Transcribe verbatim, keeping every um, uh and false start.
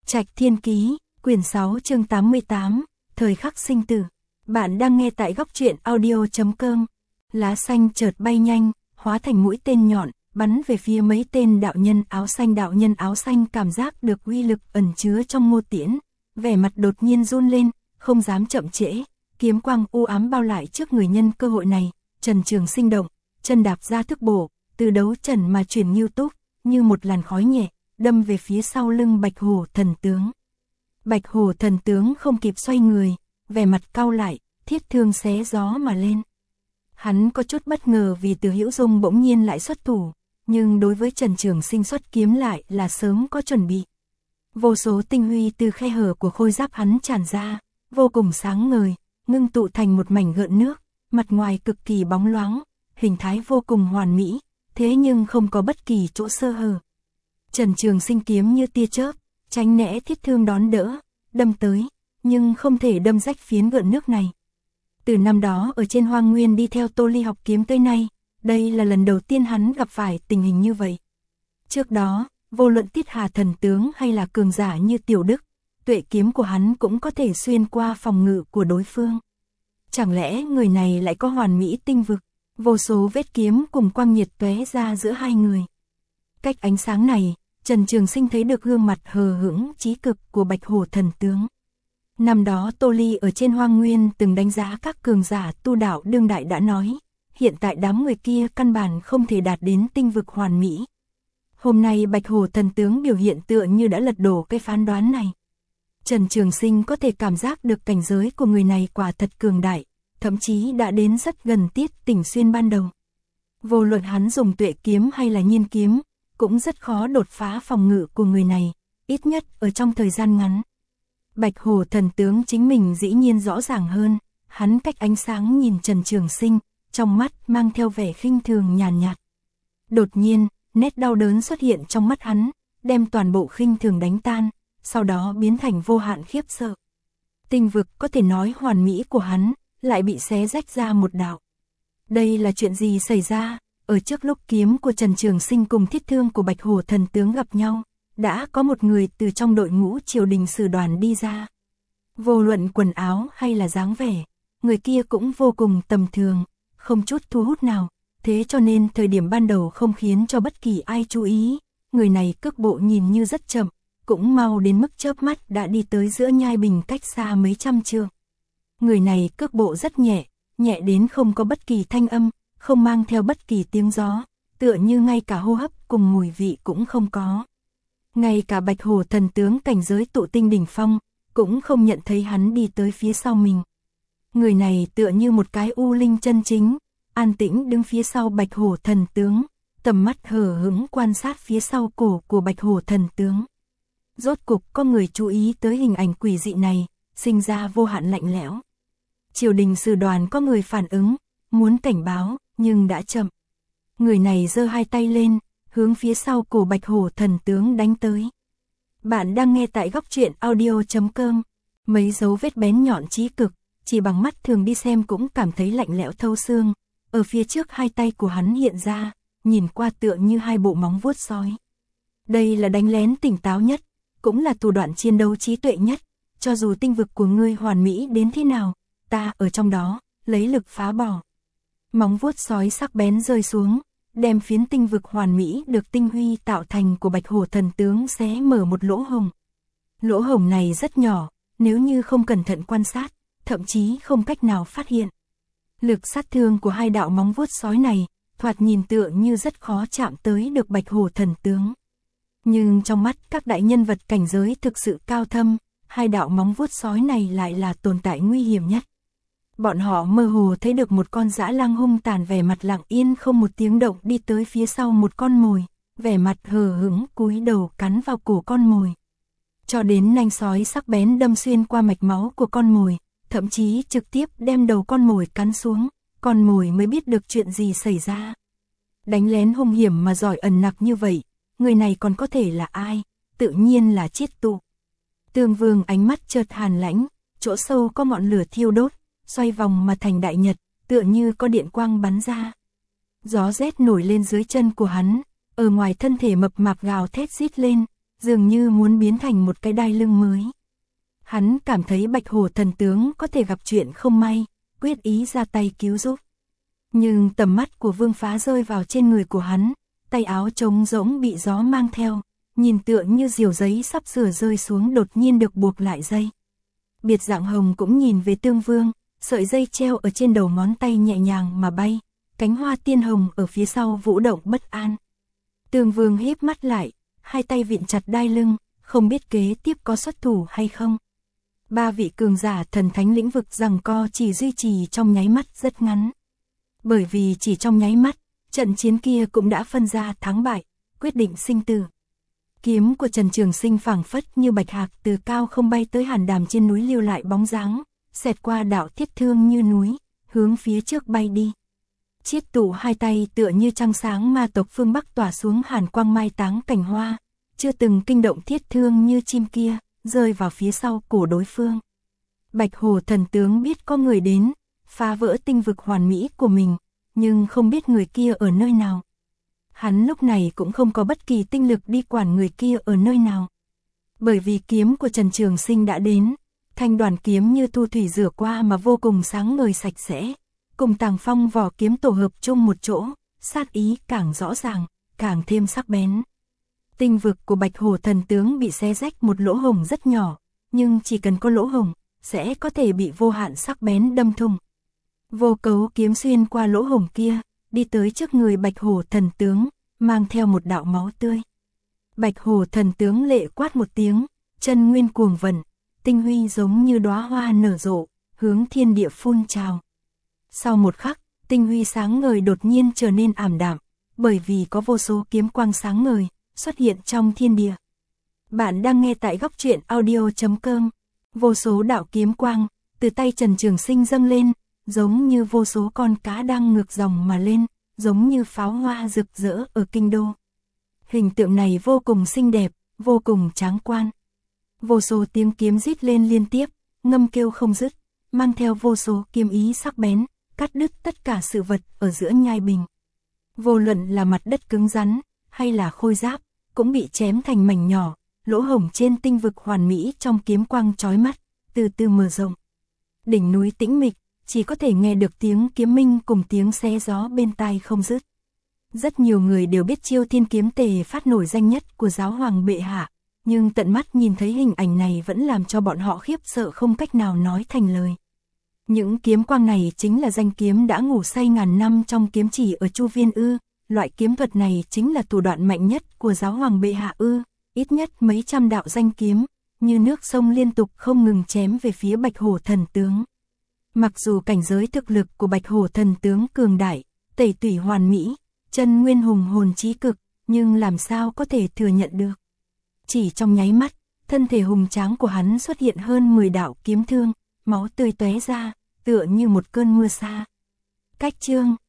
Trạch Thiên Ký, quyển sáu chương tám mươi tám, thời khắc sinh tử. Bạn đang nghe tại góc truyện audio chấm com. Lá xanh chợt bay nhanh, hóa thành mũi tên nhọn, bắn về phía mấy tên đạo nhân áo xanh. Đạo nhân áo xanh cảm giác được uy lực ẩn chứa trong ngô tiễn, vẻ mặt đột nhiên run lên, không dám chậm trễ, kiếm quang u ám bao lại trước người. Nhân cơ hội này, Trần Trường Sinh động, chân đạp ra thức bổ, từ đấu trần mà chuyển Ngưu Túc, như một làn khói nhẹ, đâm về phía sau lưng Bạch Hổ thần tướng. Bạch Hổ thần tướng không kịp xoay người, vẻ mặt cau lại, thiết thương xé gió mà lên. Hắn có chút bất ngờ vì Từ Hữu Dung bỗng nhiên lại xuất thủ, nhưng đối với Trần Trường Sinh xuất kiếm lại là sớm có chuẩn bị. Vô số tinh huy từ khe hở của khôi giáp hắn tràn ra, vô cùng sáng ngời, ngưng tụ thành một mảnh gợn nước, mặt ngoài cực kỳ bóng loáng, hình thái vô cùng hoàn mỹ, thế nhưng không có bất kỳ chỗ sơ hở. Trần Trường Sinh kiếm như tia chớp, tránh né thiết thương đón đỡ, đâm tới, nhưng không thể đâm rách phiến gợn nước này. Từ năm đó ở trên Hoang Nguyên đi theo Tô Ly học kiếm tới nay, đây là lần đầu tiên hắn gặp phải tình hình như vậy. Trước đó, vô luận Tiết Hà thần tướng hay là cường giả như Tiểu Đức, tuệ kiếm của hắn cũng có thể xuyên qua phòng ngự của đối phương. Chẳng lẽ người này lại có hoàn mỹ tinh vực, vô số vết kiếm cùng quang nhiệt tóe ra giữa hai người. Cách ánh sáng này, Trần Trường Sinh thấy được gương mặt hờ hững chí cực của Bạch Hổ thần tướng. Năm đó Tô Ly ở trên Hoang Nguyên từng đánh giá các cường giả tu đạo đương đại đã nói, hiện tại đám người kia căn bản không thể đạt đến tinh vực hoàn mỹ. Hôm nay Bạch Hổ thần tướng biểu hiện tựa như đã lật đổ cái phán đoán này. Trần Trường Sinh có thể cảm giác được cảnh giới của người này quả thật cường đại, thậm chí đã đến rất gần Tiết Tỉnh Xuyên ban đầu. Vô luận hắn dùng tuệ kiếm hay là nhiên kiếm, cũng rất khó đột phá phòng ngự của người này, ít nhất ở trong thời gian ngắn. Bạch Hổ thần tướng chính mình dĩ nhiên rõ ràng hơn, hắn cách ánh sáng nhìn Trần Trường Sinh, trong mắt mang theo vẻ khinh thường nhàn nhạt. Đột nhiên, nét đau đớn xuất hiện trong mắt hắn, đem toàn bộ khinh thường đánh tan, sau đó biến thành vô hạn khiếp sợ. Tinh vực có thể nói hoàn mỹ của hắn, lại bị xé rách ra một đạo. Đây là chuyện gì xảy ra? Ở trước lúc kiếm của Trần Trường Sinh cùng thiết thương của Bạch Hổ thần tướng gặp nhau, đã có một người từ trong đội ngũ triều đình sử đoàn đi ra. Vô luận quần áo hay là dáng vẻ, người kia cũng vô cùng tầm thường, không chút thu hút nào, thế cho nên thời điểm ban đầu không khiến cho bất kỳ ai chú ý. Người này cước bộ nhìn như rất chậm, cũng mau đến mức chớp mắt đã đi tới giữa nhai bình cách xa mấy trăm trượng. Người này cước bộ rất nhẹ, nhẹ đến không có bất kỳ thanh âm, không mang theo bất kỳ tiếng gió, tựa như ngay cả hô hấp cùng mùi vị cũng không có. Ngay cả Bạch Hổ thần tướng cảnh giới tụ tinh đỉnh phong, cũng không nhận thấy hắn đi tới phía sau mình. Người này tựa như một cái u linh chân chính, an tĩnh đứng phía sau Bạch Hổ thần tướng, tầm mắt hờ hững quan sát phía sau cổ của Bạch Hổ thần tướng. Rốt cục có người chú ý tới hình ảnh quỷ dị này, sinh ra vô hạn lạnh lẽo. Triều đình sử đoàn có người phản ứng, muốn cảnh báo, nhưng đã chậm. Người này giơ hai tay lên, hướng phía sau cổ Bạch Hổ thần tướng đánh tới. Bạn đang nghe tại góc truyện audio chấm com. Mấy dấu vết bén nhọn chí cực, chỉ bằng mắt thường đi xem cũng cảm thấy lạnh lẽo thấu xương. Ở phía trước hai tay của hắn hiện ra, nhìn qua tựa như hai bộ móng vuốt sói. Đây là đánh lén tỉnh táo nhất, cũng là thủ đoạn chiến đấu trí tuệ nhất. Cho dù tinh vực của ngươi hoàn mỹ đến thế nào, ta ở trong đó, lấy lực phá bỏ. Móng vuốt sói sắc bén rơi xuống, đem phiến tinh vực hoàn mỹ được tinh huy tạo thành của Bạch Hổ thần tướng xé mở một lỗ hổng. Lỗ hổng này rất nhỏ, nếu như không cẩn thận quan sát, thậm chí không cách nào phát hiện. Lực sát thương của hai đạo móng vuốt sói này, thoạt nhìn tựa như rất khó chạm tới được Bạch Hổ thần tướng. Nhưng trong mắt các đại nhân vật cảnh giới thực sự cao thâm, hai đạo móng vuốt sói này lại là tồn tại nguy hiểm nhất. Bọn họ mơ hồ thấy được một con dã lang hung tàn vẻ mặt lặng yên không một tiếng động đi tới phía sau một con mồi, vẻ mặt hờ hững cúi đầu cắn vào cổ con mồi. Cho đến nanh sói sắc bén đâm xuyên qua mạch máu của con mồi, thậm chí trực tiếp đem đầu con mồi cắn xuống, con mồi mới biết được chuyện gì xảy ra. Đánh lén hung hiểm mà giỏi ẩn nặc như vậy, người này còn có thể là ai? Tự nhiên là Chiết Tụ. Tương Vương ánh mắt chợt hàn lãnh, chỗ sâu có ngọn lửa thiêu đốt, xoay vòng mà thành đại nhật, tựa như có điện quang bắn ra. Gió rét nổi lên dưới chân của hắn, ở ngoài thân thể mập mạp gào thét rít lên, dường như muốn biến thành một cái đai lưng mới. Hắn cảm thấy Bạch Hổ thần tướng có thể gặp chuyện không may, quyết ý ra tay cứu giúp. Nhưng tầm mắt của Vương Phá rơi vào trên người của hắn, tay áo trống rỗng bị gió mang theo, nhìn tựa như diều giấy sắp sửa rơi xuống đột nhiên được buộc lại dây. Biệt Dạng Hồng cũng nhìn về Tương Vương, sợi dây treo ở trên đầu ngón tay nhẹ nhàng mà bay, cánh hoa tiên hồng ở phía sau vũ động bất an. Tương Vương híp mắt lại, hai tay vịn chặt đai lưng, không biết kế tiếp có xuất thủ hay không. Ba vị cường giả thần thánh lĩnh vực giằng co chỉ duy trì trong nháy mắt rất ngắn. Bởi vì chỉ trong nháy mắt, trận chiến kia cũng đã phân ra thắng bại, quyết định sinh tử. Kiếm của Trần Trường Sinh phảng phất như bạch hạc từ cao không bay tới Hàn Đàm trên núi lưu lại bóng dáng, xẹt qua đạo thiết thương như núi, hướng phía trước bay đi. Chiết tụ hai tay tựa như trăng sáng ma tộc phương Bắc tỏa xuống hàn quang mai táng cảnh hoa, chưa từng kinh động thiết thương như chim kia, rơi vào phía sau cổ đối phương. Bạch Hổ thần tướng biết có người đến, phá vỡ tinh vực hoàn mỹ của mình, nhưng không biết người kia ở nơi nào. Hắn lúc này cũng không có bất kỳ tinh lực đi quản người kia ở nơi nào. Bởi vì kiếm của Trần Trường Sinh đã đến, thanh đoàn kiếm như thu thủy rửa qua mà vô cùng sáng ngời sạch sẽ, cùng Tàng Phong vỏ kiếm tổ hợp chung một chỗ, sát ý càng rõ ràng, càng thêm sắc bén. Tinh vực của Bạch Hổ thần tướng bị xé rách một lỗ hổng rất nhỏ, nhưng chỉ cần có lỗ hổng, sẽ có thể bị vô hạn sắc bén đâm thủng. Vô cấu kiếm xuyên qua lỗ hổng kia, đi tới trước người Bạch Hổ thần tướng, mang theo một đạo máu tươi. Bạch Hổ thần tướng lệ quát một tiếng, chân nguyên cuồng vận, tinh huy giống như đóa hoa nở rộ, hướng thiên địa phun trào. Sau một khắc, tinh huy sáng ngời đột nhiên trở nên ảm đạm, bởi vì có vô số kiếm quang sáng ngời xuất hiện trong thiên địa. Bạn đang nghe tại góc truyện audio chấm com. Vô số đạo kiếm quang từ tay Trần Trường Sinh dâng lên, giống như vô số con cá đang ngược dòng mà lên, giống như pháo hoa rực rỡ ở kinh đô. Hình tượng này vô cùng xinh đẹp, vô cùng tráng quan. Vô số tiếng kiếm rít lên liên tiếp, ngâm kêu không dứt, mang theo vô số kiếm ý sắc bén, cắt đứt tất cả sự vật ở giữa nhai bình. Vô luận là mặt đất cứng rắn, hay là khôi giáp, cũng bị chém thành mảnh nhỏ, lỗ hổng trên tinh vực hoàn mỹ trong kiếm quang chói mắt, từ từ mở rộng. Đỉnh núi tĩnh mịch, chỉ có thể nghe được tiếng kiếm minh cùng tiếng xé gió bên tai không dứt. Rất nhiều người đều biết chiêu thiên kiếm tề phát nổi danh nhất của giáo hoàng bệ hạ, nhưng tận mắt nhìn thấy hình ảnh này vẫn làm cho bọn họ khiếp sợ không cách nào nói thành lời. Những kiếm quang này chính là danh kiếm đã ngủ say ngàn năm trong kiếm chỉ ở Chu Viên ư, loại kiếm thuật này chính là thủ đoạn mạnh nhất của giáo hoàng bệ hạ ư, ít nhất mấy trăm đạo danh kiếm, như nước sông liên tục không ngừng chém về phía Bạch Hổ thần tướng. Mặc dù cảnh giới thực lực của Bạch Hổ thần tướng cường đại, tẩy tủy hoàn mỹ, chân nguyên hùng hồn chí cực, nhưng làm sao có thể thừa nhận được. Chỉ trong nháy mắt, thân thể hùng tráng của hắn xuất hiện hơn mười đạo kiếm thương, máu tươi tóe ra, tựa như một cơn mưa sa. Cách chương